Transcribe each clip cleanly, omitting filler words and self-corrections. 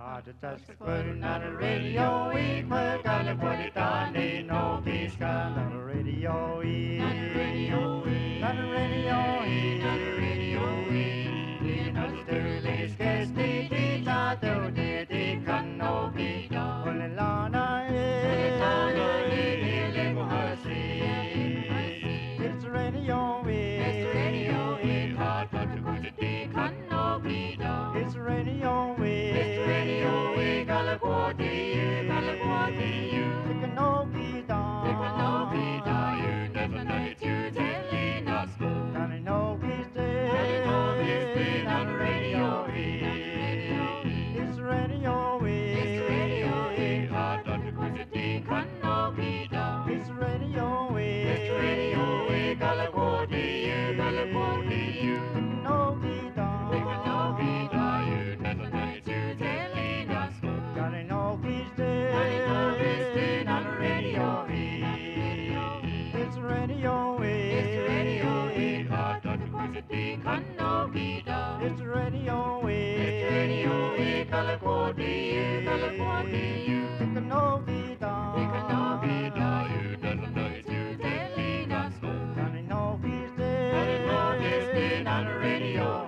Put on the radio, we put on the put it on, they know peace come on the radio, on the radio, on the radio, on the radio, we know the dirty scarce the teacher, though the can no be done. Only Lana is it's the radio, it's the radio, hard but the good the can no be done. It's the radio, it's the radio, we gotta go to you, gotta go to you. It can no be done, it can no be done. You never know it, you telling us go. Gotta know he's dead, gotta know he's dead on the radio. It's the radio, it's the radio, hard but the good the can no be done. It's the radio, it's the radio, we gotta go to you, gotta go to you. It can no be done, it can no be done. You never know it, you telling us go. Gotta know he's dead, gotta know he's dead on the radio. It's the radio, it's the radio, hard but the good the can no be done. It's the radio, it's the radio, we gotta go to you, gotta go to you. It can no be done, it can no be done. You never know it, you telling us go. Gotta know he's dead, gotta know he's dead on the radio.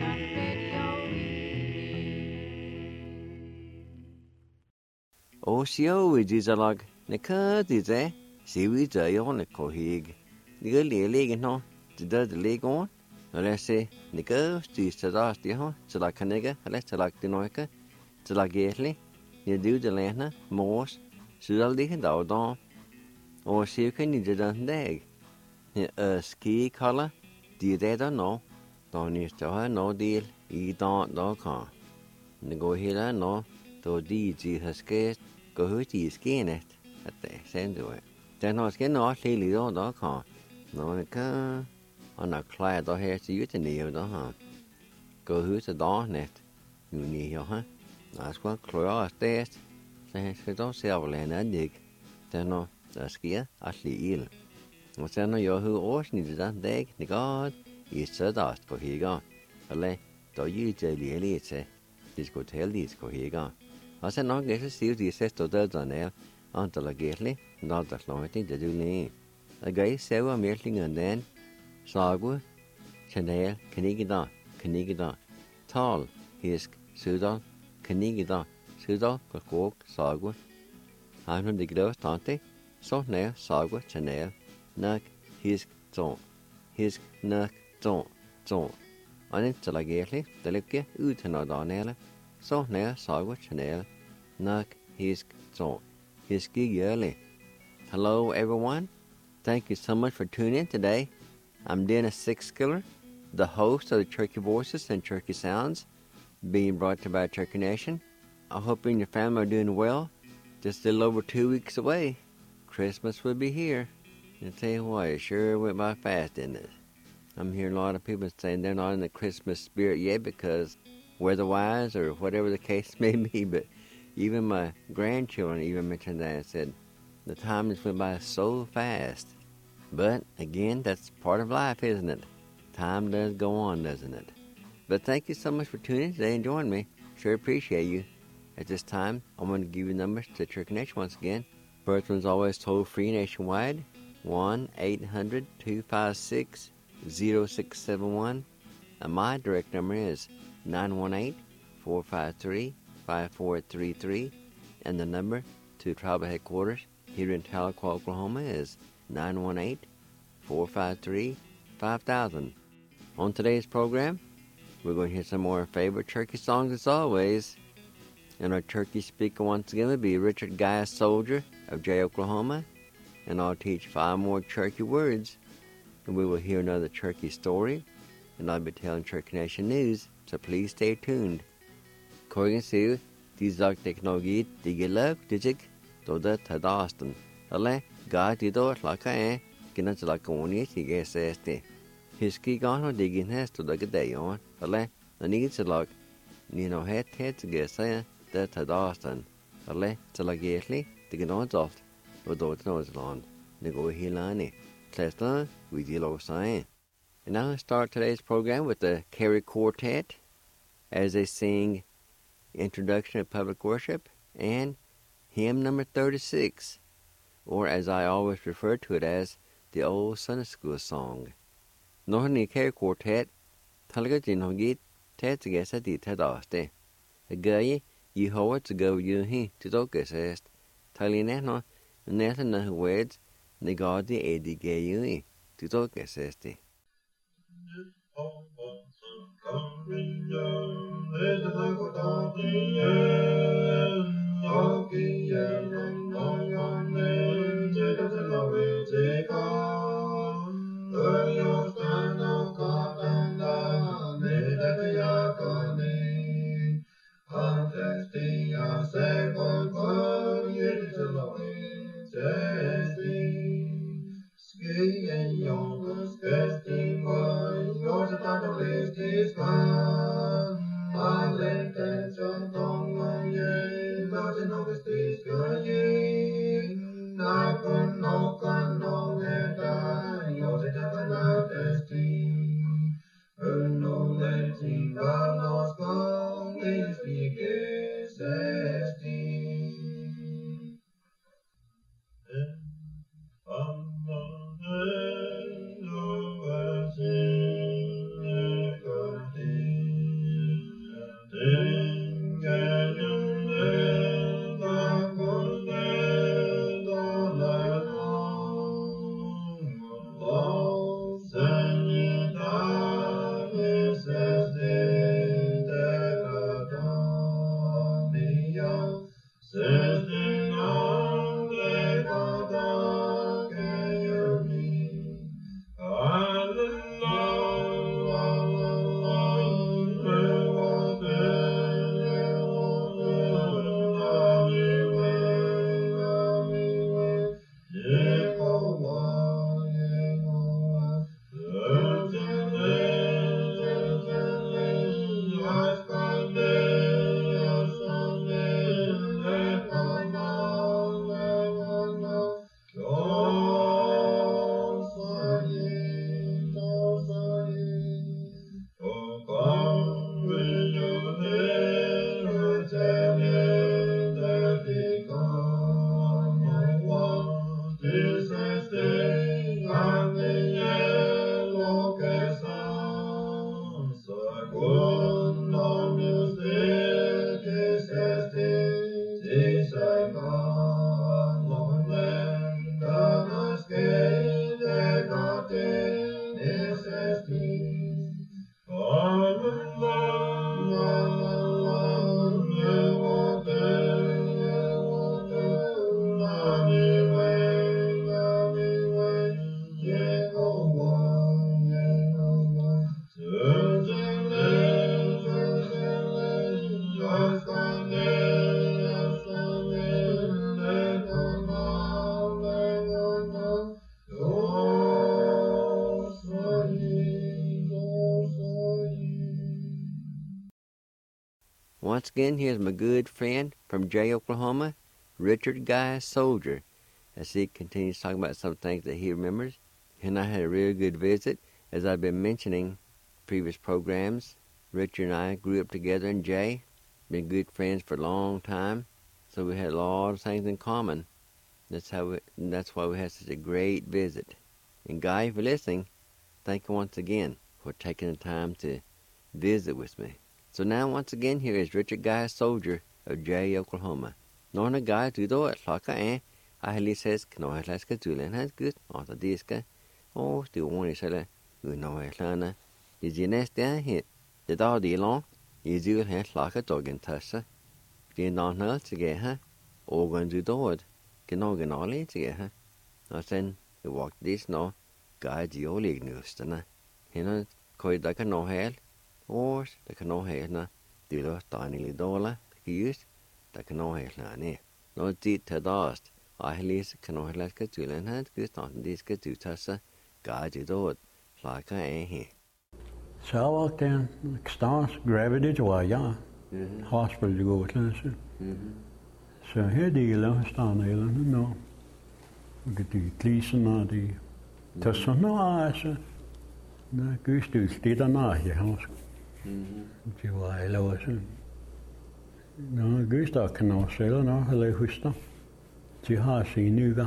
Osio idizalag nika dize siwi zayon ko hig niga lele no dida de legon alese nika sti sada sti ho sala kanega alese lag dinoika sala getli ni du de lena mos sudal de da don osio kan ni de dan dag ni ski kala di de da no don ni sta no deal I don do ka ni go hila no to di ji haske go hu ti skenet at the send it then I was getting all lily do ka no ka on a clad do here to you to near do ha go hu to do net you need ha that's what close test say do sell and dig then no that's kia asli il og sen no yo hu årsnitt den dag ni god I sødast go higa alle do you jelly elite disko tell disko higa og sen no get see the sesto da nel antal getli not that long thing to do ni a guy sewa melting den sagu chanel knigida tal hisk sudal knigida sudal kok sagu han hun diglo tante så ne sagu chanel nak hisk nak ton anen talagetli delke utna danele så ne sagu chanel nak hisk ton hiski yearly. Hello everyone, thank you so much for tuning in today. I'm Dennis Sixskiller, the host of the Turkey Voices and Turkey Sounds, being brought to you by Turkey Nation. I hope you and your family are doing well. Just a little over 2 weeks away, Christmas will be here. And I tell you what, it sure went by fast, didn't it? I'm hearing a lot of people saying they're not in the Christmas spirit yet because weather-wise or whatever the case may be, but even my grandchildren even mentioned that and said, the time just went by so fast. But, again, that's part of life, isn't it? Time does go on, doesn't it? But thank you so much for tuning in today and joining me. Sure appreciate you. At this time, I want to give you numbers to Turkey Nation once again. First one's always toll-free nationwide, 1-800-256-0671. And my direct number is 918-453-5433, and the number to tribal headquarters here in Tahlequah, Oklahoma is 918-453-5000. On today's program, we're going to hear some more favorite turkey songs as always. And our turkey speaker once again will be Richard Guy Soldier of Jay, Oklahoma. And I'll teach 5 more turkey words. And we will hear another turkey story. And I'll be telling Turkey Nation news, so please stay tuned. Korgen siu, die sagt technologie, die geluk, digig, doda tadasten. Alle, ga die door, laka kinat laka oni, die geseste. Hiski gano digin hest to the gadayon. Alle, the needs a log, nino het to gesa, the tadasten. Alle, talagetli, the ganons oft, or dot nose land. Nego hilani. Klesla, we deal over sign. And now let's start today's program with the Carey Quartet as they sing introduction of public worship, and hymn number 36, or as I always refer to it as, the old Sunday school song. Nohni care quartet, talgajin hogit, tetgesa di tadaste. A gay, you hoa to go you he to dokesest, talinehno, nether na words, negadi edi gay you to dokesesti. Once again, here's my good friend from Jay, Oklahoma, Richard Guy Soldier, as he continues talking about some things that he remembers. And I had a real good visit. As I've been mentioning previous programs, Richard and I grew up together in Jay, been good friends for a long time, so we had a lot of things in common. That's why we had such a great visit. And Guy, if you're listening, thank you once again for taking the time to visit with me. So now, once again, here is Richard Guy Soldier of Jay, Oklahoma. Norna Guy tudo at Laka and I says, Knohlaska Tulan has good on the disca. Oh, still one is a Unohlana. Is the next day hit the dog long? Is you have Laka dog in Tassa. Did not know to get her. All going to do it. Can all in to get her. I then he walked this no. Guy the old news, and quite like a no hell. Or the canoe na dilo tiny dollar use the canoe na ne. No deed to dust. I least canoe like a tulen had good on this good to tassa. God you do it like I ain't here. So I walked in, stars, gravity to a young hospital to go to. So here the yellow star no. We get the Gleason or the Tassa no eyes. No, goose do stay on our house. Det var eller også. no gusta kan no selo no hele husta. Ti har sin nuga.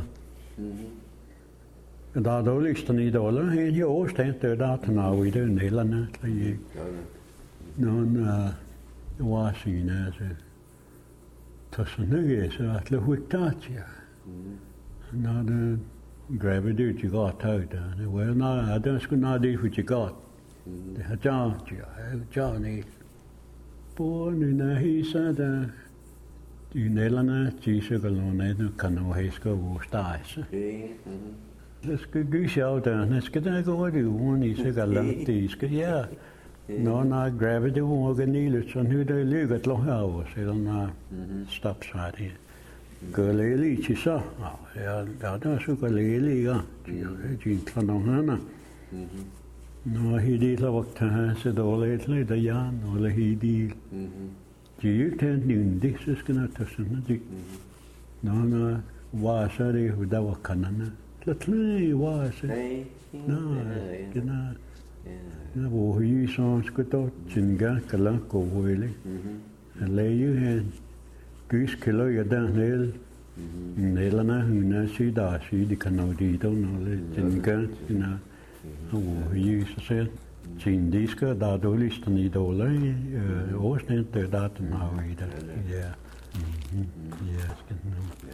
Da dårligste i dollar hen i årstedet der til Norge i det Nederland der nogen var sine altså tosne så at le hutatia. Når det gravity you got out der. Well no I don't skulle not det what you got. Det har Johnny. Born in a hisa der i Nederland de så galone kan no heska hvor stejse. Det skal gys out der. Det skal der gå det ugen i så galant det skal ja. Når gravity hvor ganile så nu der ligger lå her så den stop side. Galeli til så. Ja, der så galeli ja. De kan no hana. Når hidi la vagt her så dårligt lidt der ja, når hidi. De tænkte det så skal der sådan det. Når var så det der var kanana. Latli var så. Nå, det na hvor I så skulle dog tænke kala gå hele. Læge her. Gys kilo jeg der ned. Nederland hun er syg der syg de kan nå dit og noget tænke na. Hvor I så selv. Sin disker der dårligsten i dollar årsnit der den har I der. Ja. Ja, skal nu.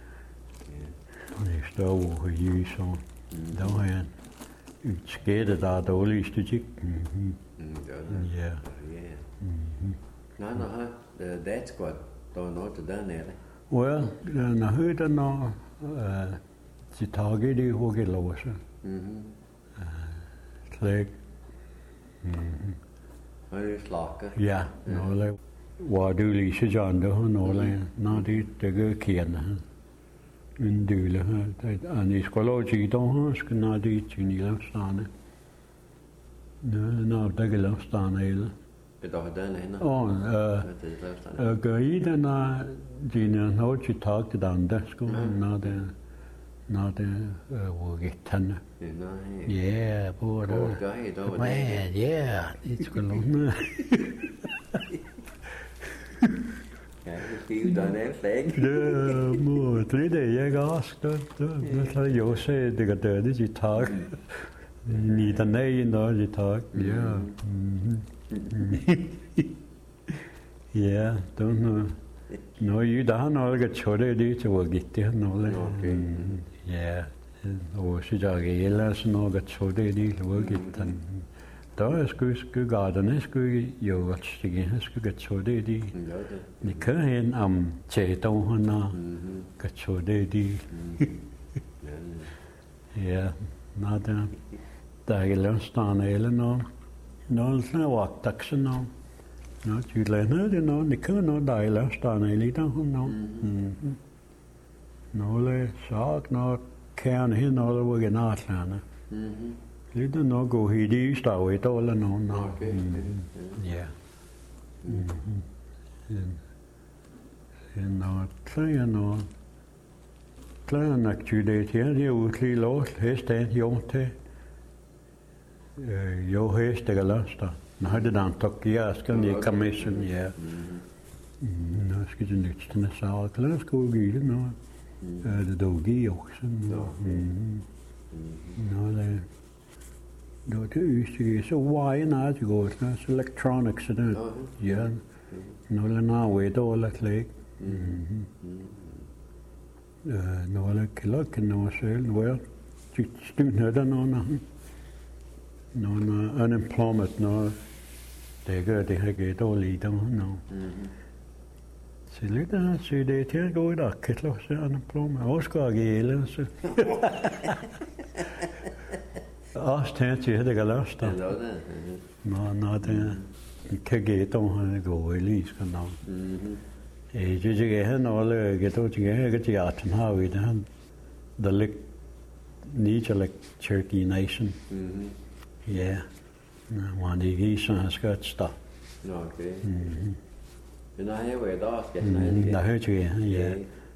Det står hvor I så. Der har jeg skete der dårligste tik. Ja. Nej, that's godt. Der er noget der nede. Well, når højder når de tager det hugge låse. Slæg. Høje slakker. Ja, når var du lige så John der når det gør kende. En dyle her. Ani skologi der skal når det til Nederlandstane. Når der Nederlandstane eller. Det der der nede. Gør I den dine når de tager det andre skulle når det var gættende. Ja, på det. Men ja, det skulle nu. Det er en flag. Det må det jeg også det så jo se det gør det de tager. Ni der nej når de tager. Ja. Ja, don't know. No, you da no ga chode di to gitte no le. Ja. Og så jeg ellers no ga chode di lo gitte. Der skulle garderne skulle jo godt stikke. Skulle ga chode di. Ni kan hen am che to hana. Ga chode di. Ja, nada. Der er landstane eller no. No, så var taksen no. No, Jylland det no, det kan no dejligt stande lidt der no. Nogle sak no kerne hen og hvor genartlerne. Lidt no gå hit i stav et eller no. Ja. No, så no. Klar aktivitet her, det er udklædt lås, hesten jo til. Jo hest det galasta. Nå det dan Tokyo skal ni commission ja. Nå skal det nyt den så klar skal vi det nå. Det dogi også. Nå det. Nå det er så why not to go to electronics det. Ja. Nå la na we do la klik. Nå la klokken nå selv hvor stund der nå. No, unemployment, no. Det gør det her gæt dårligt, no. Så lidt der, så det til at gå i dag, kan jeg se unemployment. Også går gælde, så. Også til det kan løse da. Nå, det kan gæt dårligt, gå i lige, skal nå. Det er ikke noget, gæt dårligt, ikke til at han har vi det. Der ligger Niger, like Cherokee Nation. Ja, man ikke i så han skal stå. Okay. Men har jeg været der skal han. Der hørte jeg, ja.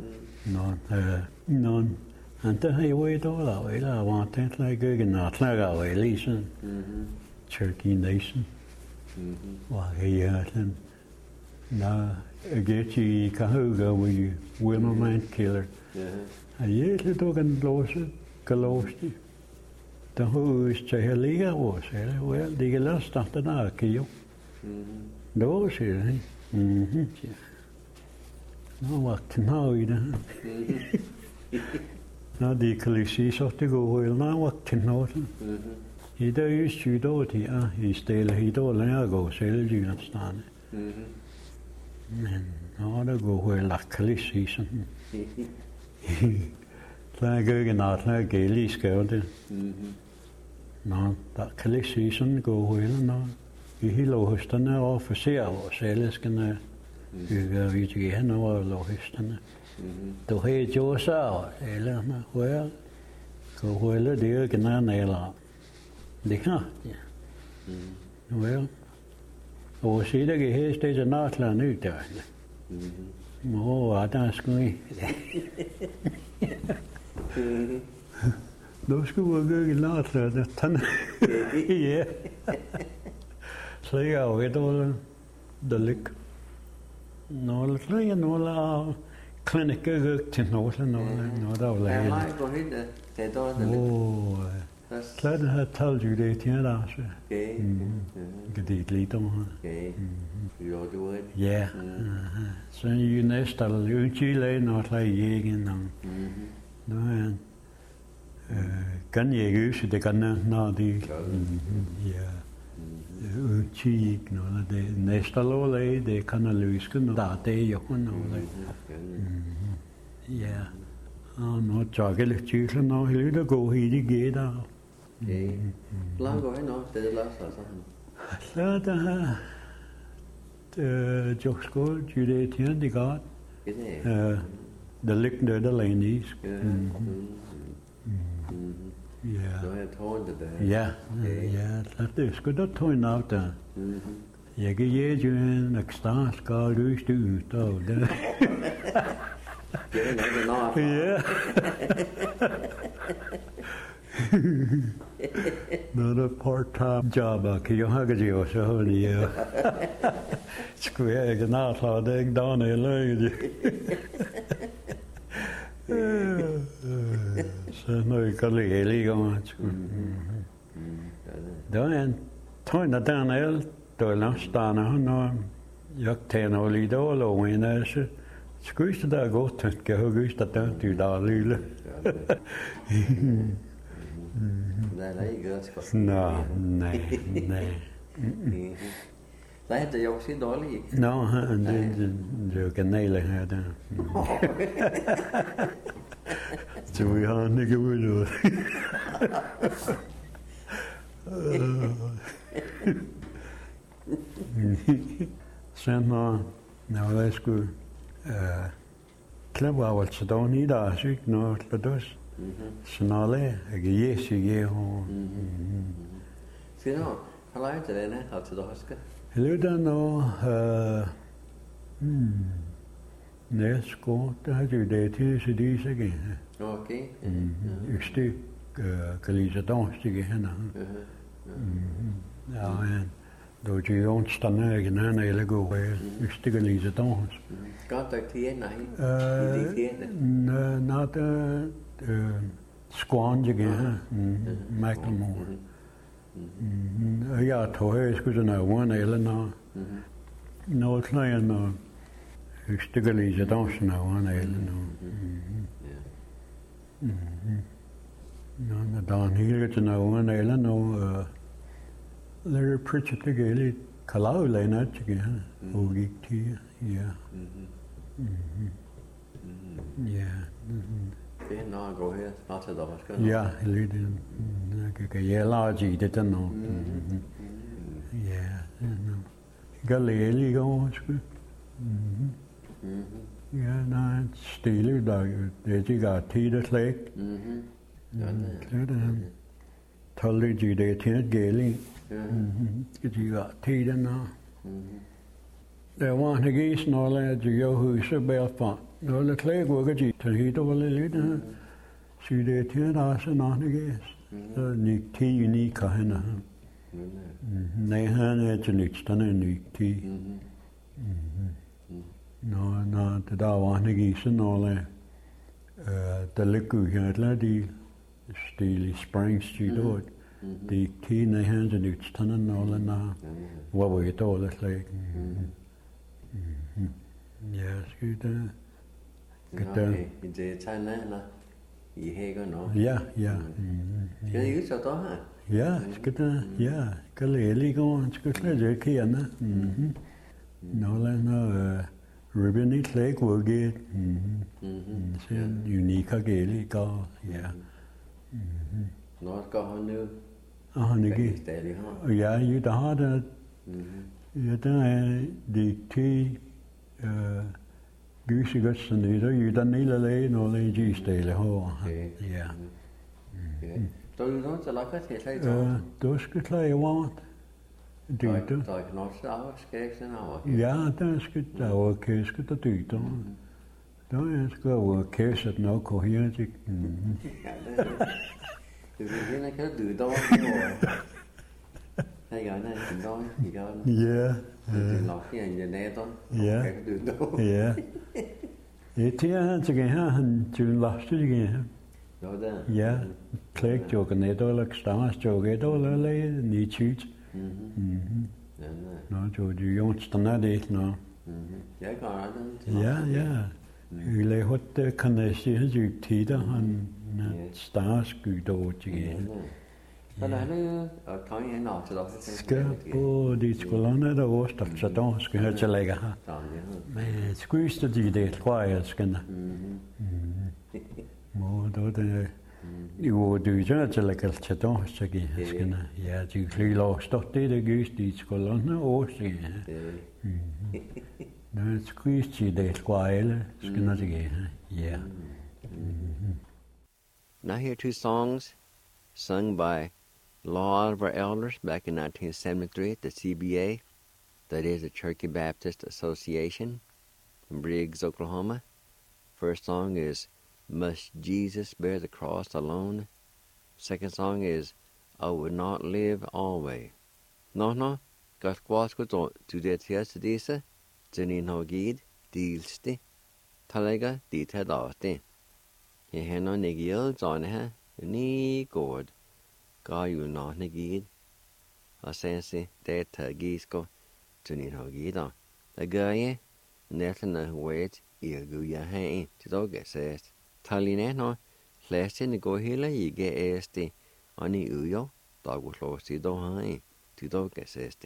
Nå, han der har jo været der, eller var det like ikke noget klager eller sådan. Cherokee Nation. Var her sådan. No, I get you Cahuga with you, Wilma Man Killer. A year to can lose it, Galosti. The who is Chahaliga was, well, the last after that, Kio. Those here, No, what now, Now the Calisi of the go will now what to know. He does you do it, he's still he don't go, sell you understand. Men now they go where like Calisi. Like going out like Gailey scouted. No, that Calisi go well now. He lost an officer or sales can reach again or lost an. To hear your sour, well, go well, dear, can I nail up? They can't, Well, or see the hair stage and not learn new time. Oh, I don't scream. Those who were going not learn ton. Yeah. So, yeah, we all the lick. No, let's lay an all clinic to know no, that oh, glad I had told you that, Okay. Good eat little. Okay. You do it? Yeah. So you nest a little Chile, not like Yagan. No, and can you use the gun now? Yeah. Cheek, no, the nest a low lay, they can lose that day, you know. Yeah. Oh, no, chocolate cheese, no, he'll go, he get out. Okay. Long ago, no, the last or something. The jokes go, Judy, the god. The lick, the ladies. Yeah. So I told the Yeah, yeah, that is good to turn out there. Jeg kan je en ekstra skal løse det ud af det. Ja. Noget part-time job, kan jeg have det også, hører skulle jeg ikke natlade det ikke dagen i løgget. Så nu kan jeg lige komme. Det var en tøjner dernede, der er landstanden, og jeg tænker lige dårlig over en af sig. Skøjste der godt, kan jeg huske, at der er der lille. Nej. Nej, det er jo også dårligt. Nå, det er jo kanaler her der. Så vi har den ikke ud noget. Sen når jeg skulle klemme af, så der var ni der syg, når det var så når jeg ikke Så nå, har leget til denne, har til det Lyder nå, næstgård, der har du det til så de så igen. Okay. Et stykke kan lige så danstige henne. Ja, men då är ju onsdagen igen när jag går just det lige så dans. Godt der til nej. Not squange igen. Macklemore. Jeg tror jeg skulle sådan noget eller noget. Noget klein og just det lige så dans noget eller noget. Nå, der er helt til noget eller noget. Larry Pritchett again, Kalau Lena again, Ogi Tia, yeah. Yeah. Det er når jeg går her, snart til der skal. Ja, lidt. Kan jeg lade i det der nu? Ja, kan lære lige over, sgu. Ja, nej, stille, der det er ikke tid at slække. Det er det. Tolde de det til at gælde. Skal de gøre tiden og der var en gæs, når jeg gjorde huset bagfra. Når jeg klæder går ikke til at hitte over lidt her. Så det er til at der er sådan en gæs. Så nik 10 unik har han. Nej, han er til nyt, den er nik 10. no, det der var han ikke i sådan noget, der ligger her et eller de Steely Springs, de de kine hans en utstanden og den hvor var det dårligt slik. Ja, skal det. Okay, det tager ned i hækker nå. Ja. Skal det ikke så da her? Ja, skal det. Ja, kan lære lige gå, skal slet ikke kende. Nå, Ruben i slik hvor det. Så unik og gældig går, ja. Nå, går han nu? Og han ikke. Stadig har. Ja, der har det. Ja, der er det til gysigodsen i der den lille læge, når det er stille hår. Ja. Så du nå til lakker til sig? Du skal klare varmt. Der er ikke noget slag, skal jeg ikke sådan over? Ja, der var kæske, der dyter. Der er sgu over kæset nok og her til. Det vil hende kan dyte over. Hay gọi này chúng tôi thì gọi Yeah. thì lọt cái hình này thôi. Yeah. Cái đường đâu. Yeah. Det er så kan han til last igen. Rồi đó. Ja. Klæk joker net eller stars joker eller le ni chut. Nå, du jo stanna det nå. Jeg går der. Ja. Vi lader hot kan det se han tider han stars gyder igen. Så der er det og kan jeg nok til dig. Skal på de skolerne der også så der skal jeg til lægge her. Men skyste de det tror jeg skal. Må det jo du så til lægge til der så skal. Ja, de flyler stort det gyst de skolerne også. Nå, skyste det tror jeg skal nok ikke. Ja. Now here are two songs sung by Law Oliver Elders back in 1973 at the CBA, that is the Cherokee Baptist Association in Briggs, Oklahoma. First song is Must Jesus Bear the Cross Alone? Second song is I Would Not Live Always. No, got quas go to the tias disa, Jenin Hogid, Dilsti, Talega, Dita Dasti. He had no nigil on her, ni god. Ga jo nå gid. Og sensi det tagisko tunin hogida. Da gaye netna wait irguya hain til dog sest. Taline no læste gå hele ikke esti ani ujo dagoslosti do hain til dog sest.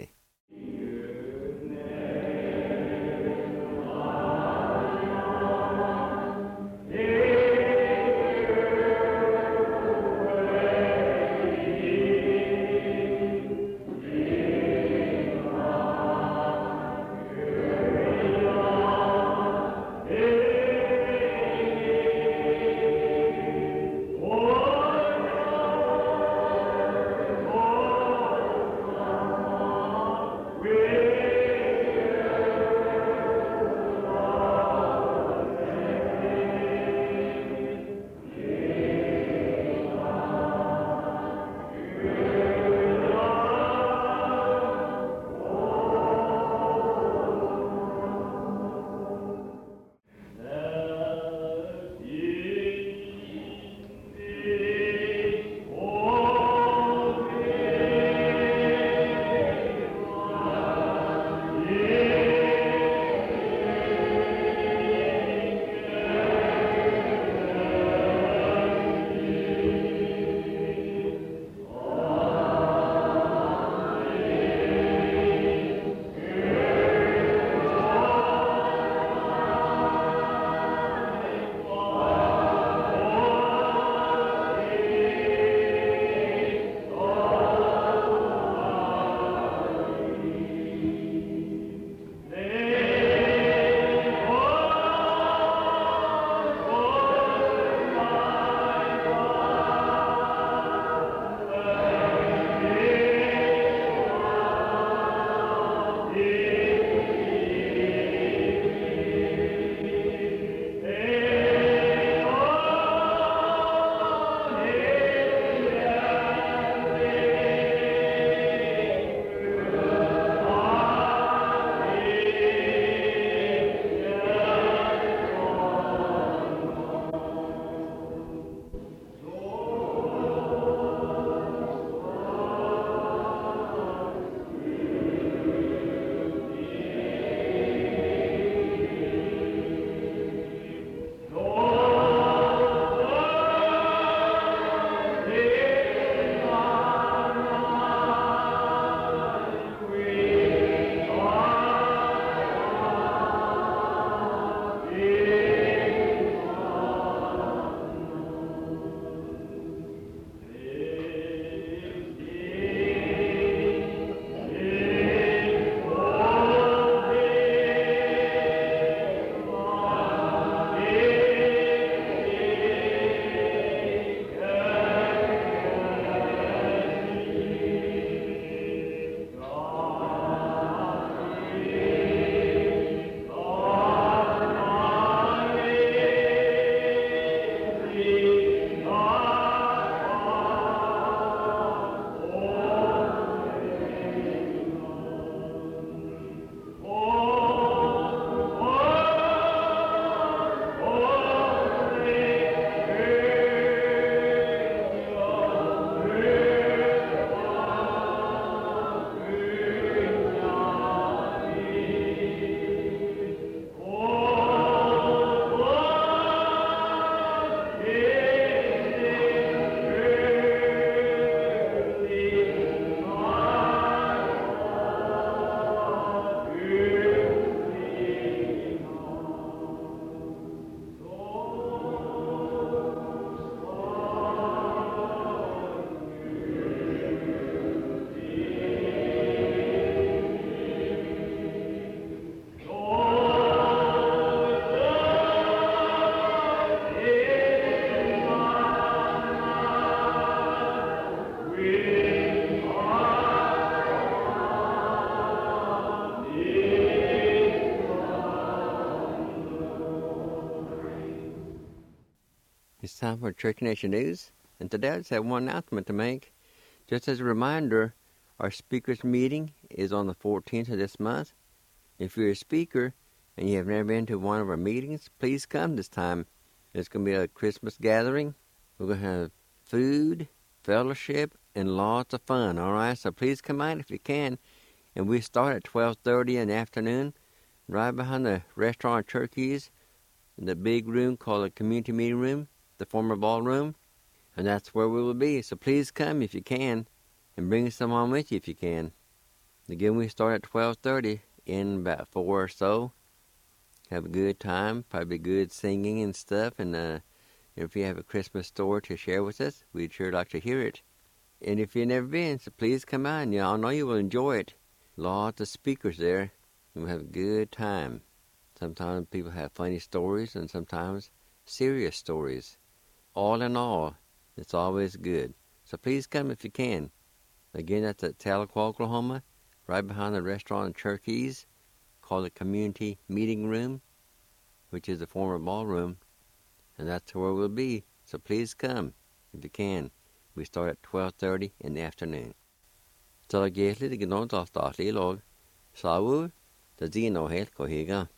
It's time for Church Nation News, and today I just have one announcement to make. Just as a reminder, our speakers meeting is on the 14th of this month. If you're a speaker and you have never been to one of our meetings, please come this time. It's going to be a Christmas gathering. We're going to have food, fellowship, and lots of fun, all right? So please come out if you can. And we start at 12:30 in the afternoon, right behind the restaurant Turkeys, in the big room called the Community Meeting Room, the former ballroom. And that's where we will be. So please come if you can, and bring someone with you if you can. Again, we start at 12:30 in about 4 or so. Have a good time, probably good singing and stuff. And if you have a Christmas story to share with us, we'd sure like to hear it. And if you've never been, so please come on. I know you will enjoy it. Lots of speakers there, and we'll have a good time. Sometimes people have funny stories, and sometimes serious stories. All in all, it's always good. So please come if you can. Again, that's at Tahlequah, Oklahoma, right behind the restaurant Turkeys, called the Community Meeting Room, which is the former ballroom, and that's where we'll be. So please come if you can. We start at 12:30 in the afternoon. Så da gjelder det noen til å starte i lag. Så det er noe helt hva higa.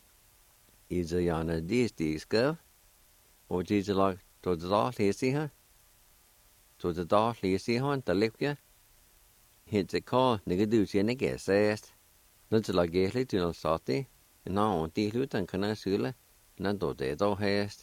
I det gjerne de stigskav, og de er lag til det da lese her. Så det da lese her, det liker. Hint det hva, når du sier ikke er sest. Når det lag gjelder til å starte, nå de luten kan jeg sule, når det da hest.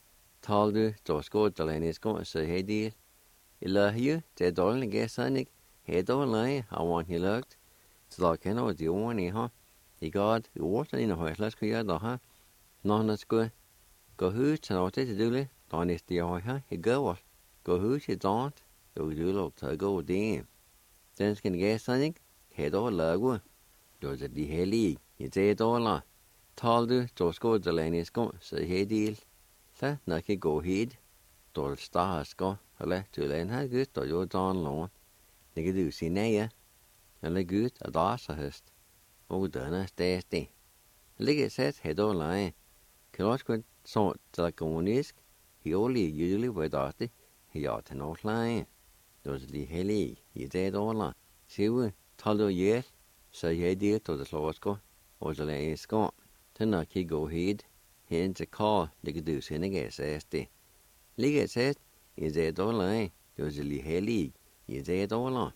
Tal du, da skal det lene skå, så hei del. I løhju, det er dårlig gæsanik, hei dårlig, I want you lukt. Så da kan jeg de ordene I har. I God, I ordene I har, jeg skal gjøre det her. Når han skal gå ut, så nå det til dårlig, da han de har her, I går. Gå ut I dant, og du lov til å gå det. Den skal gæsanik, hei dårlig, da er de hellige, I det dårlig. Tal du, da skal det lene skå, så hei del. Så når jeg går hit, da er det skå. Eller til en her gutt og jo dan lån. Når du sier nei, eller gutt og da så høst. Og denne stedste. Ligger sett helt og leie. Klart godt sånn til kommunisk. Hjålig juli på dati. Ja til noe leie. Da er det hellig I det dårlig. Sier tal du gjør, så jeg det til det slåsko. Og så leie skå. Til når jeg går hit, hen til kall, ligger du sier nei stedste. Ligger sett, I det dårlig, those are hellig, I det dårlig.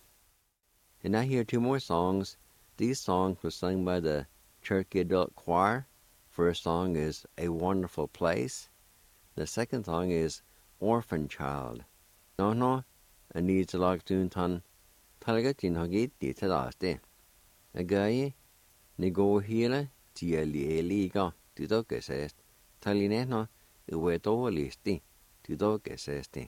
And I hear two more songs. These songs were sung by the Church Adult Choir. First song is A Wonderful Place. The second song is Orphan Child. No, I need to log tune ton. Talagat in hagit di tadaste. A guy, ni go hele, tia liga, to doke says. Talineno, uwe to listi. To dog sesti.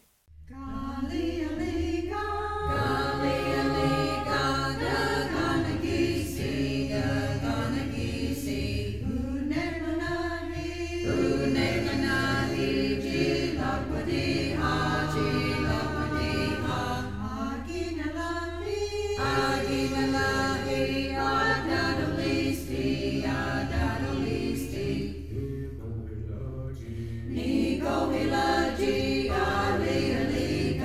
Go, Hila, G, Ali, Ali,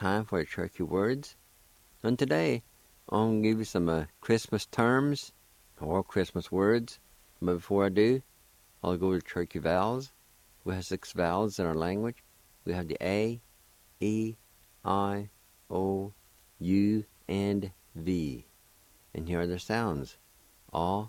time for the Cherokee words. And today, I'm going to give you some Christmas terms or Christmas words. But before I do, I'll go to Cherokee vowels. We have 6 vowels in our language. We have the A, E, I, O, U, and V. And here are the sounds. A,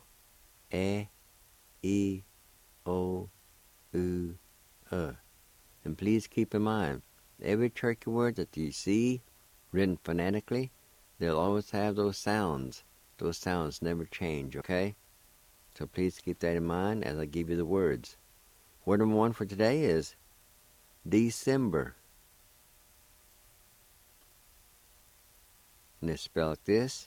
E, O, U, And please keep in mind, every Cherokee word that you see written phonetically, they'll always have those sounds. Those sounds never change, okay? So please keep that in mind as I give you the words. Word number 1 for today is December. And it's spelled like this: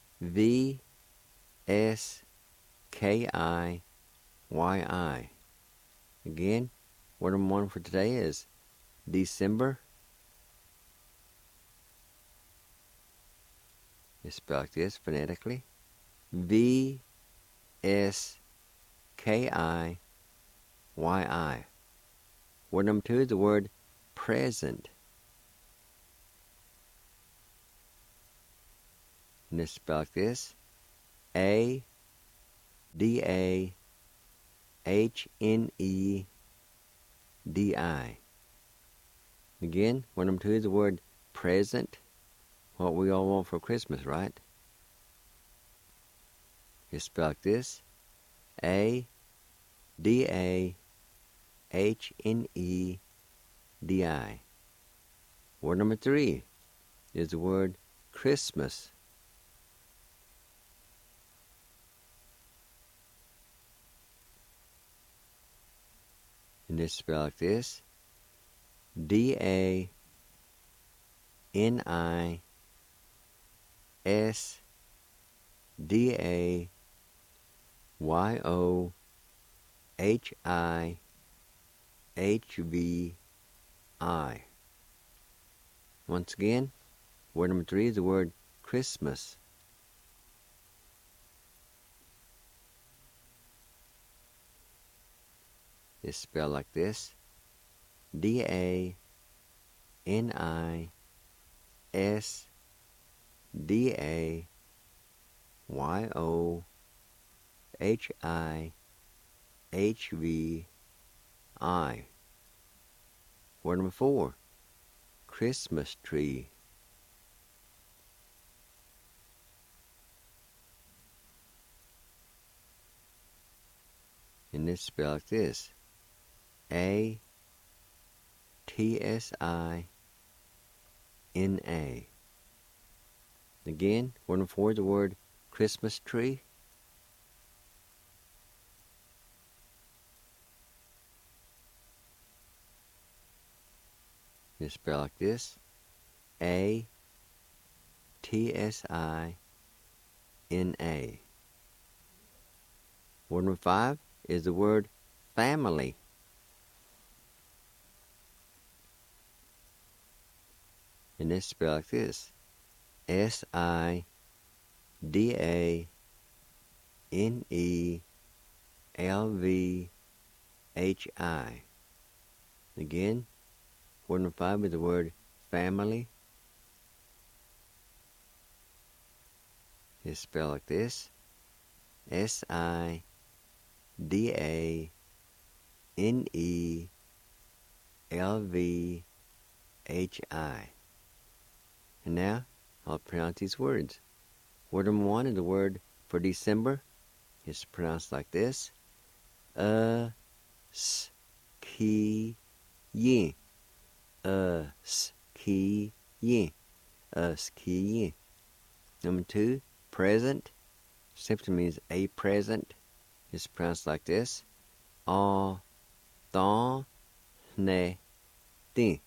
V-S-K-I-Y-I. Again, word number 1 for today is December. It's spelled like this phonetically: V-S-K-I-Y-I. Word number 2 is the word present. And it's spelled like this: A-D-A-H-N-E-D-I. Again, word number 2 is the word present. What we all want for Christmas, right? It's spelled like this: A-D-A-H-N-E-D-I. Word number 3 is the word Christmas. And it's spelled like this: D-A-N-I-S-D-A-Y-O-H-I-H-V-I. Once again, word number 3 is the word Christmas. It's spelled like this: D-A-N-I-S-D-A-Y-O-H-I-H-V-I. Word number 4, Christmas tree. And it's spelled like this: A-T-S-I-N-A. Again, word number 4 is the word Christmas tree. It's spelled like this: A-T-S-I-N-A. Word number 5 is the word family. And it's spelled like this: S-I-D-A-N-E-L-V-H-I. Again, word number 5 is the word family. It's spelled like this: S-I-D-A-N-E-L-V-H-I. And now, I'll pronounce these words. Word number 1 is the word for December. It's pronounced like this: S-K-Y. S-K-Y. S-K-Y. Number 2, present. Simply means a present. It's pronounced like this: A-T-Ne-T.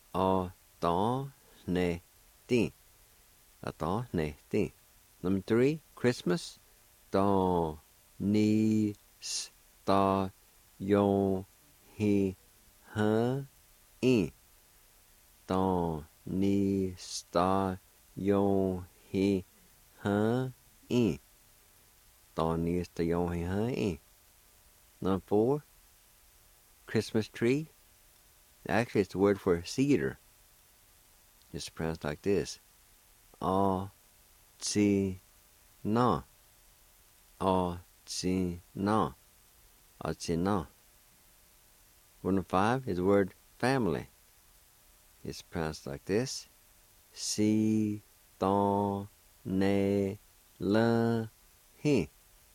A-T-Ne-T. A-T-Ne-T. Number 3, Christmas. Da-ni-sta-yon-hi-ha-i. Da-ni-sta-yon-hi-ha-i. Da-ni-sta-yon-hi-ha-i. Number 4, Christmas tree. Actually, it's the word for cedar. It's pronounced like this. A, T, Na. A, T, Na. A, T, Na. Word number 5 is the word family. It's pronounced like this. Si, ton, ne, la, hi.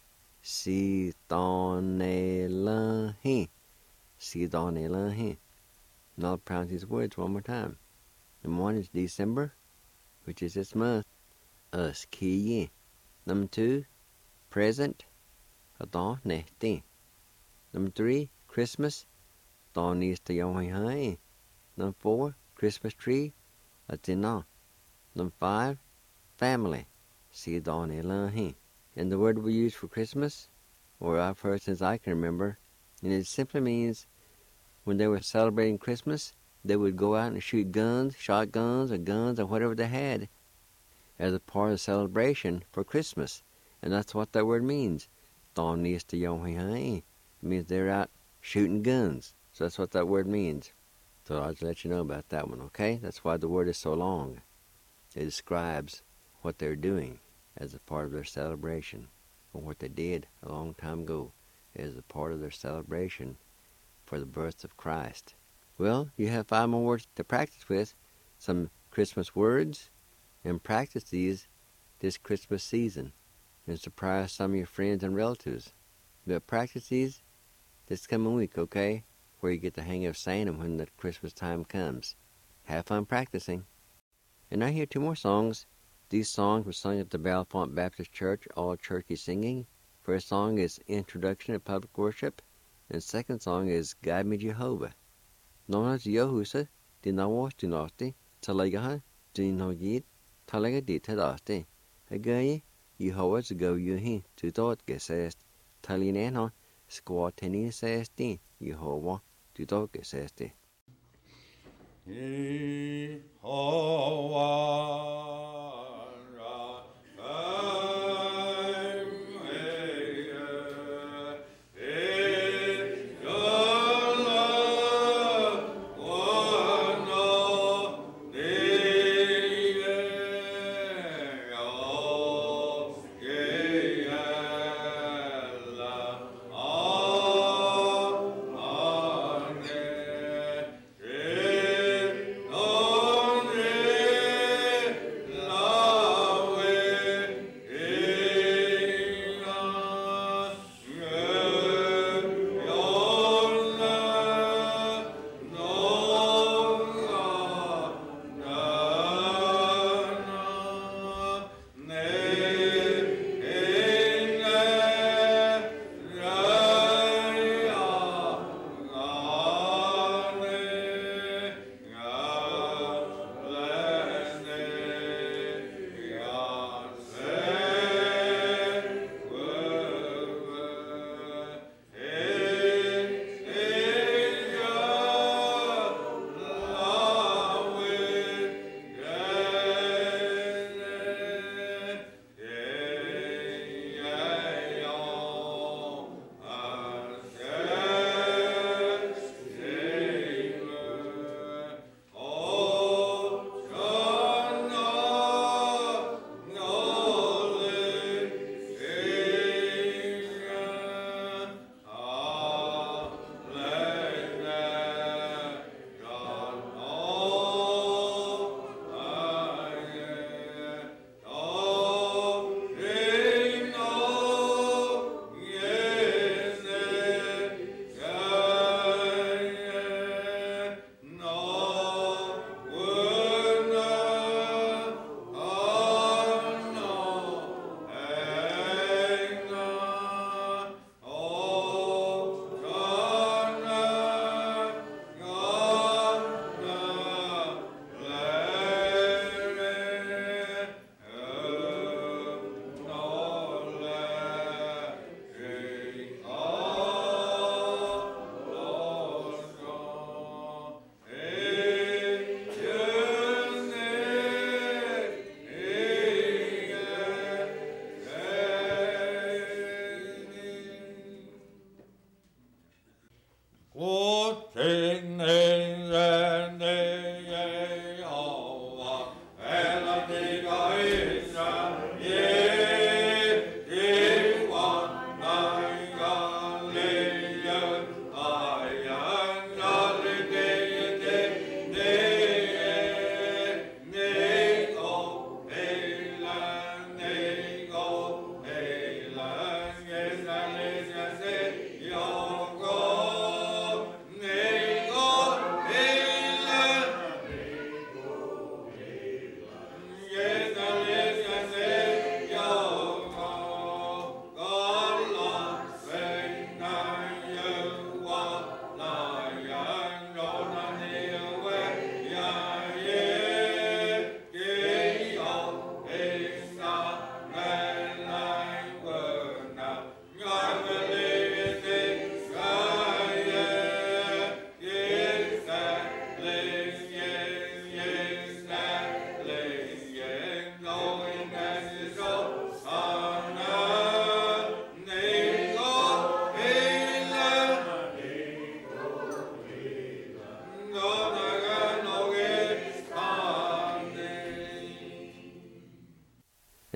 Si, ton, ne, la, hi. Si, ton, ne, la, hi. Now I'll pronounce these words one more time. Number 1 is December, which is this month. Us, ki, yi. Number 2, present. Don, ne, ti. Number 3, Christmas. Don, nis, ta, yon, hai. Number 4, Christmas tree. Atina. Number 5, family. Si, don, ne, la, hi. And the word we use for Christmas, or I've heard since I can remember, and it simply means when they were celebrating Christmas, they would go out and shoot guns, shotguns, or guns, or whatever they had as a part of the celebration for Christmas. And that's what that word means. Don nis ta yon hai. It means they're out shooting guns. So that's what that word means. So I'll just let you know about that one, okay? That's why the word is so long. It describes what they're doing as a part of their celebration, or what they did a long time ago as a part of their celebration for the birth of Christ. Well, you have 5 more words to practice with, some Christmas words, and practice these this Christmas season, and surprise some of your friends and relatives. But practice these this coming week, okay? Where you get the hang of saying them when the Christmas time comes. Have fun practicing. And now here 2 more songs. These songs were sung at the Bellefonte Baptist Church, all churchy singing. First song is Introduction to Public Worship, and second song is Guide Me Jehovah. Nonas Yahusa, Dinawas Dinasti, Talagaha, Dinogid, Talaga di Tadasti. Again, Yehovah's go Yuhi, to thought gesest, Talinano, Squatini sesti, Yehovah, to thought gesesti.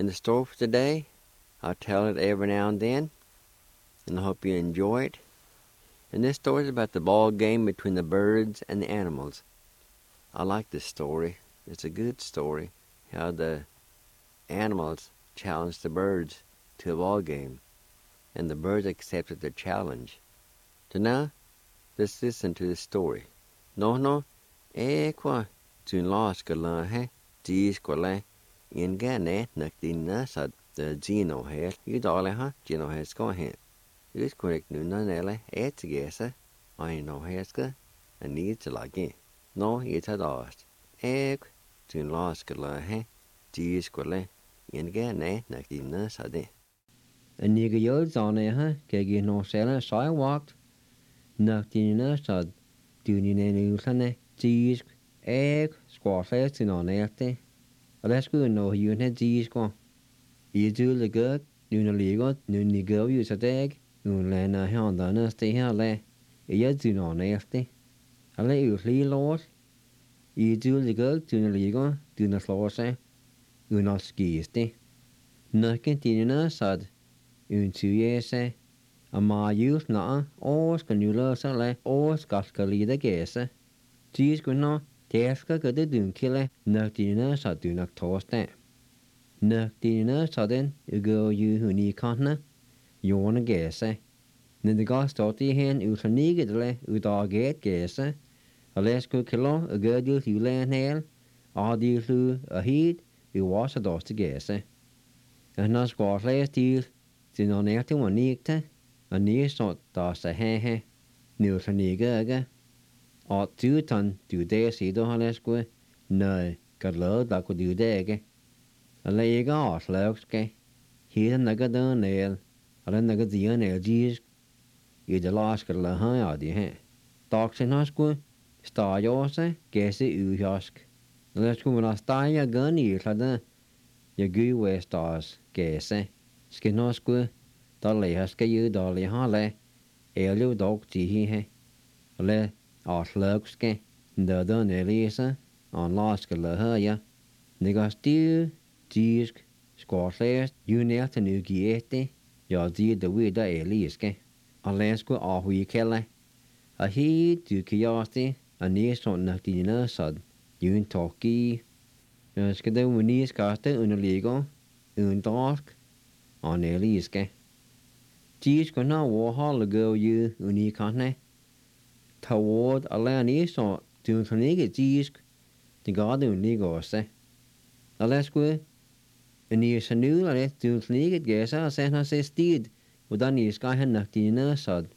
And the story for today, I tell it every now and then, and I hope you enjoy it. And this story is about the ball game between the birds and the animals. I like this story. It's a good story, how the animals challenged the birds to a ball game, and the birds accepted the challenge. So now, let's listen to the story. No, qua tune lost he, geez in gane, nakdina sad, the Gino hair, you dolly Gino has gone here. It's correct nunanelle, together, I know hairska, and need to like it. No, it's a lost. Tune lost he, geez in gane, nakdina sad. And you go on there, kegi no seller, so I walked. Nakdina sad, doing in Ulane, geez, squash in on earthy. Let's go no you had geez go. You do the good, you legal, you go use a dag, you land a hand on us stay here lay. You do on earthy. I let you flee laws. You do the good, you legal, do not law say. You not skisty. Nothing dinner sad. You 2 years say. A ma use na, or can you lose a lay, or scaska lead a guess. Geez go no, teska go the doon killer, nothing sad do not toast that. Nothing sudden, you go you who need continent, you wanna guess. Then the guy started hand, you can nigga delay, you dog get guess. A less good kilo, a good deal you land hail, all deal through a heat, you wash a dust to guess. And not squash last deal, then on everything one nicked, a near sort dust a he, new to nigga. Or 2 ton, 2 days, see the less good, no, got low that could do day. A leg off, looks, he and nugget the nail, or a nugget the nail, geez. You the last got a high idea. Dogs in hospital, star yours, guess it you husk. Let's go when I start your gun, you had your goo way stars, guess. Skin hospital, dolly husk you, dolly holly, you dog tea, le, or looks, the done Elisa, on last got a higher. Nigga stew. Geez, squash last, you nail to new giete, your deed the way that Eliske. Unless go off we kelle. A he do curiosity, a near son nothing sud, you talkie. Skade when knees caster unlegal, dark, on Eliske. Geez, go now war hall go you unicane. Toward a land is on to nigga geez, the garden legal say. Unless go. En hier is nu al het toen vliegen gesa sen has steed, og dan is ga hen nach dine sad.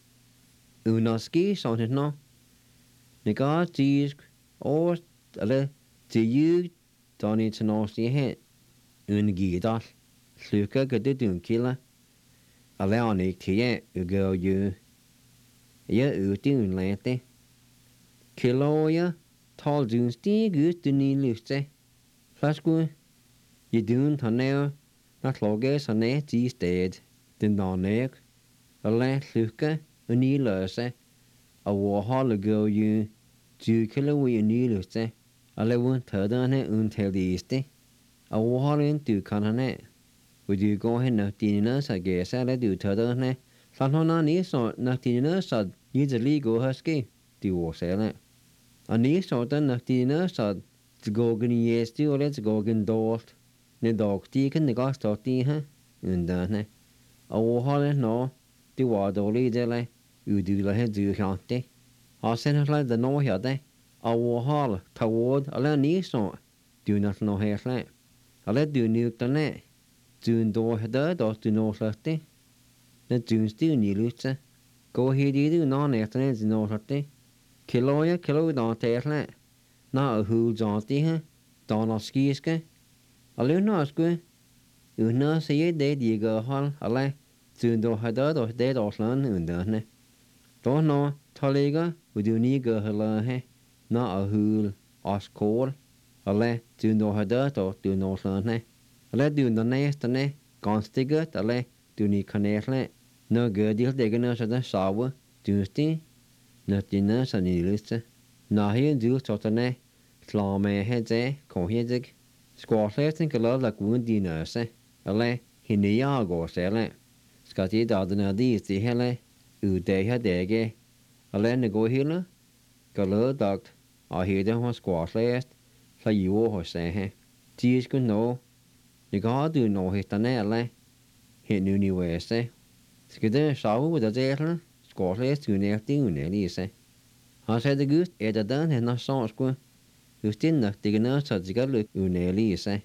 Unaski son het no. Nega tisk or alle til you dan it's no see het. Ungidal. Sluka gade dun killa. Alle an ik tie go you. Ja utin lente. Kiloja tal dun stig ut ni luste. Flasku. You doen to now, not loggers on net these dead, den dan neck, a last luka, a knee lurse, a war hall go you, 2 kilo we knee lurse, a lewin third on it until the east, a war hall in 2 cannonet. Would you go ahead not dinners, I guess, I do third on it, Sanhona is not dinners, I'd usually go husky, do war sell it. A knee sort of not dinners, I'd go in yes, do let's go in dort. Ne dog tiken ne gas torti undane. O hole no, di wadoli dele, udula he du chante. A sen la de no hade. O hole toward ala ni so. Do not no hairle. Ale do nu tane. Dun do hada do do no late. Ne dun stu ni lutse. Go he di do no netane di no late. Kilo don terle. Na a hul janti he. Don skiske. Alun no sku. Una se de diga hal ale. Dun do hada do de oslan undane. Do no taliga udu ni go hala he. Na a hul askor. Ale dun do hada do no oslan he. Ale dun do nestane. Ganstigat ale dun ni kanerle. No gudil degana sada sawa. Dunsti. Natina saniliste. Na hi du totane. Slame hedze kohedig. Squatlers think a lot like wound dinnerse. Alle, hinia går sele. Skal ti da den dis i hele, udeha dege. Alle ne gå hele, galø dagt, og hede hos skårslæst, så jo hos he. Ti skulle nå, det går du nå hittane alle, hen universe. Skal det sove ud af det, skårslæst unæftig unælise. Han sagde det gud, den hen og så skulle, justin nok det gønner så det gør unælise.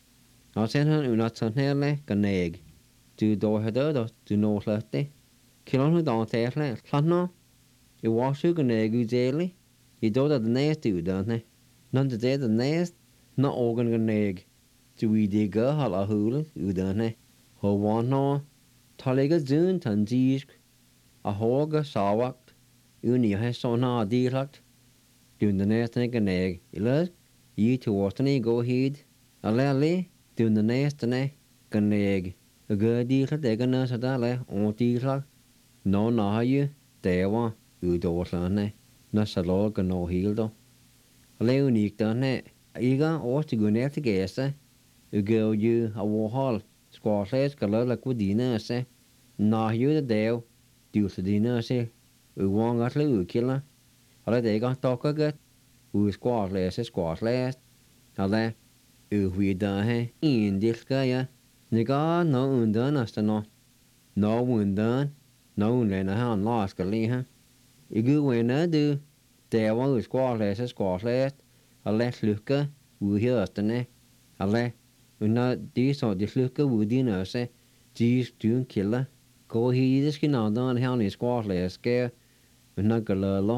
Han sagde han unatsanelle ganæg. Du dog havde du nå slet det. Kilon ud af tæsle, slet nå. I var syge ganæg udele. I dog der den næste uddannelse. Når det er den næste, når organ ganæg. Du i det gør halv hule uddannelse. Hvor var nå, tager ikke zyn tandisk. Og hårde savagt. Uden I har sådan her direkt. Du den næste ganæg. Eller I til årstene gå hit. Alle du den næste ganæg. Og gør direkt ikke noget så der og direkt. Nå har I dæver udårslerne. Når så lå nå helt dog. Og lave unikt denne. Ikke årstigende til gæste. Og gør jo af vorhold. Skårslæs skal lade gå dine se. Nå jo det dæv. Du så dine se. Og vanger til udkilder. Og det ikke dokker godt. Ud skårslæs. Og det udvider her. En del skal jeg. Nikker nå undren næsten nå. Nå undren. Nå undren her en lad skal lige her. Ikke uvenner du. Der var ud skårslæs. Og lad slukke ud hørstene. Og lad. Når de så de slukke ud dine se. De styrn kilder. Gå hit i skinanderen her i skårslæs skal. Når galøller.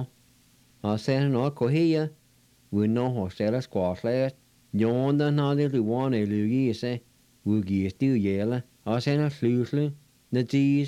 Og så han også gå her. Vi når hos eller skårslæs. Jorden har det luerne lykke i sig. Udgiver stiv jæle. Og så han slysle. Når de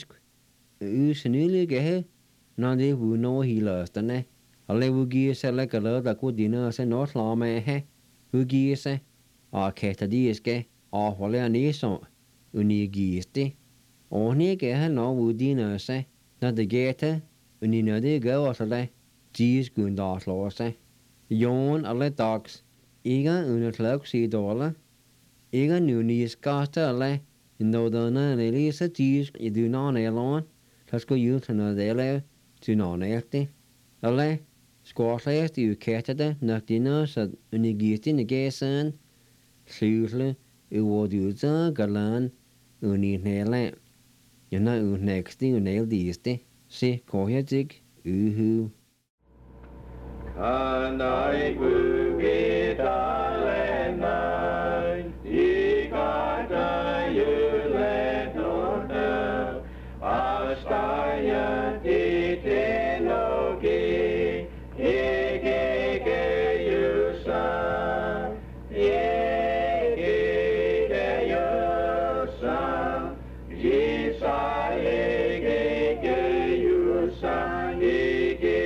usynlige her. Når det vil nå hele østerne. Og lad udgiver sig eller galøller der går dine se når slår med her. Udgiver sig. Og kæster de skal. Og holder næså. Unigiver det. Og ikke han når ud dine se. Når det gætter. Og når det gør også det. De skulle der slå sig. Jorden alle dags. Ikke under klok sig dårlig. Ikke nu nye skaste alle. Når der er en elise tisk i dynerne eller så skal jo til noget der lave. Dynerne efter. Alle. Skårslæs de ukættede. Når de når så unigistine gæsen. Slysle. Over de udsatte galan. Uninæle. Jeg når udnægste unældiste. Se, går jeg tik. Uhu. Kan I bygge dalene, I gata juletårne, og steget i teknologi, ikke jusa, ikke jusa, jisa ikke jusa, ikke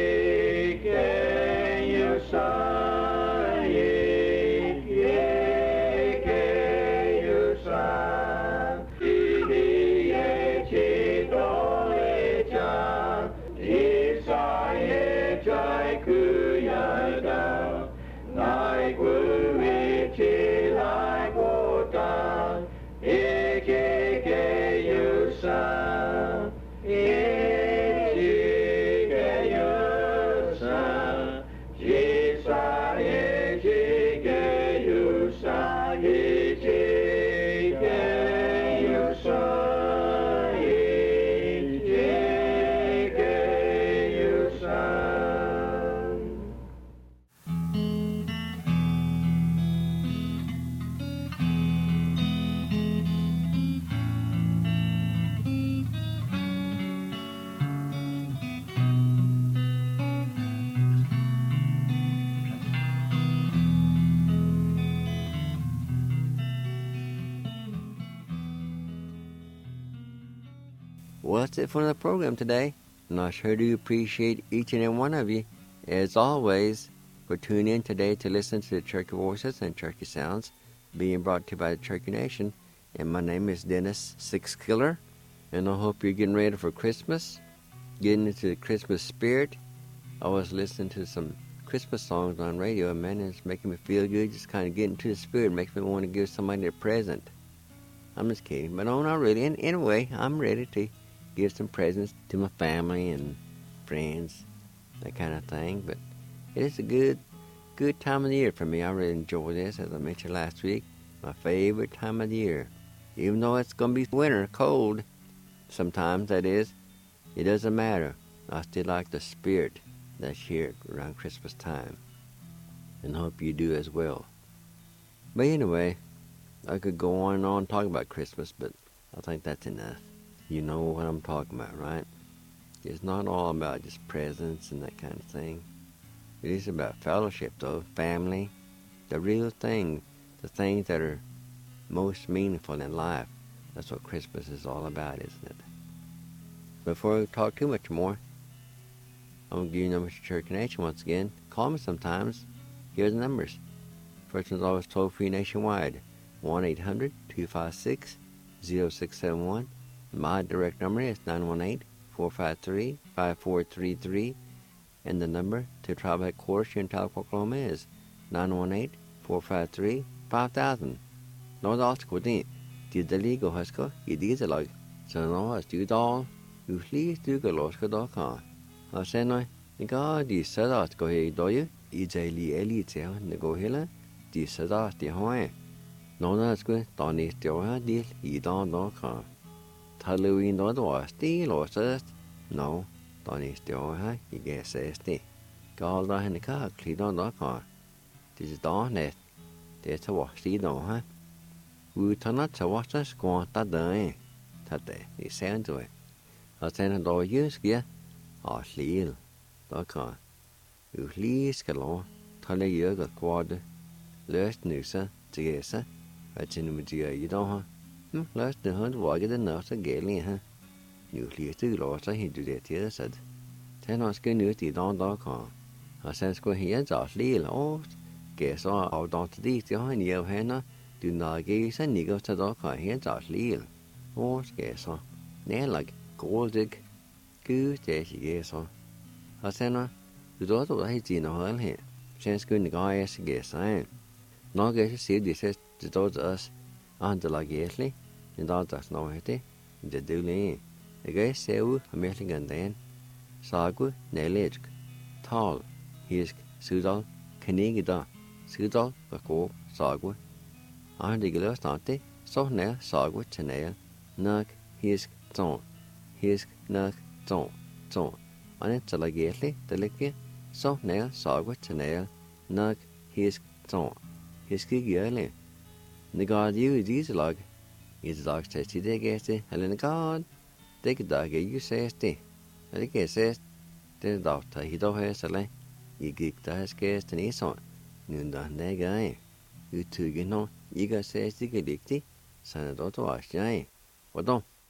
Well, that's it for the program today, and I sure do appreciate each and every one of you, as always, for tuning in today to listen to the Cherokee Voices and Cherokee Sounds being brought to you by the Cherokee Nation. And my name is Dennis Sixkiller, and I hope you're getting ready for Christmas, getting into the Christmas spirit. I was listening to some Christmas songs on radio, and man, it's making me feel good, just kind of getting into the spirit, makes me want to give somebody a present. I'm just kidding. But no, not really. Anyway, I'm ready to give some presents to my family and friends, that kind of thing. But it is a good time of the year for me. I really enjoy this, as I mentioned last week. My favorite time of the year. Even though it's going to be winter, cold, sometimes that is, it doesn't matter. I still like the spirit that's here around Christmas time. And hope you do as well. But anyway, I could go on and on talking about Christmas, but I think that's enough. You know what I'm talking about, right? It's not all about just presents and that kind of thing. It is about fellowship, though, family, the real thing, the things that are most meaningful in life. That's what Christmas is all about, isn't it? Before I talk too much more, I'm going to give you numbers to Cherokee Nation once again. Call me sometimes. Here are the numbers. First one's always toll-free nationwide, 1-800-256-0671. My direct number is 918-453-5433. And the number to tribal headquarters here in Tahlequah, Oklahoma is 918-453-5000. Nå da skal det ligge og huske I disse lag. Så nå er det da slik du kan låske da kan. Og så nå, det går de sætter at gå her I dag. I det til det går hele. De sætter at de har. Nå da skal da næste år her del I dag da kan. Halloween da var stil og sæst. Nå. Da næste år her, I gav sig det. Gal da henne kan klidder da kan. Det da net. Det til vores side da her. Utan at til vores skånta døgn. Det I sen du. Og sen da jysk ja. Og slil. Da kan. Lige skal lov. Talle jøgget kvade. Løst nyse til gæse. Og til nu med I da her. Løst det hund var ikke det nødste gælde her. Nu lige til låser hindu det til sig. Sen skal nyt I dag da kan. Og sen skal her så slil og gæse og da til det til han jo henne. Du nager sig nikker til da kan her så slil. Og gæse. Nærlag goldig. Gud det gæse. Og sen du da du har din hold her. Sen skal nikker jeg sig gæse. Nå gæse siger det ses det da os. Andre lag gæslig. Den da der snor det. Det dølle. Jeg ser ud af mærkningen dagen. Sagu, nælæsk, tal, hisk, sydal, kanige da, sydal, og sagu. Og han ligger løst det, så nær sagu til nær, nok, hisk, nok, ton. Og den til at gætlig, der ligger, så nær sagu til nær, nok, hisk, ton. Hisk ikke gjørlig. Det gør det jo I disse lag. I det dags test I det gæste, eller det gør det kan da ikke ses det. Og det kan ses, det er da tager hit og her, så I gik der skæres den I sådan. Nu da det gør jeg. Udtrykken når I kan ses det ikke rigtigt, så er det da også jeg. Hvordan?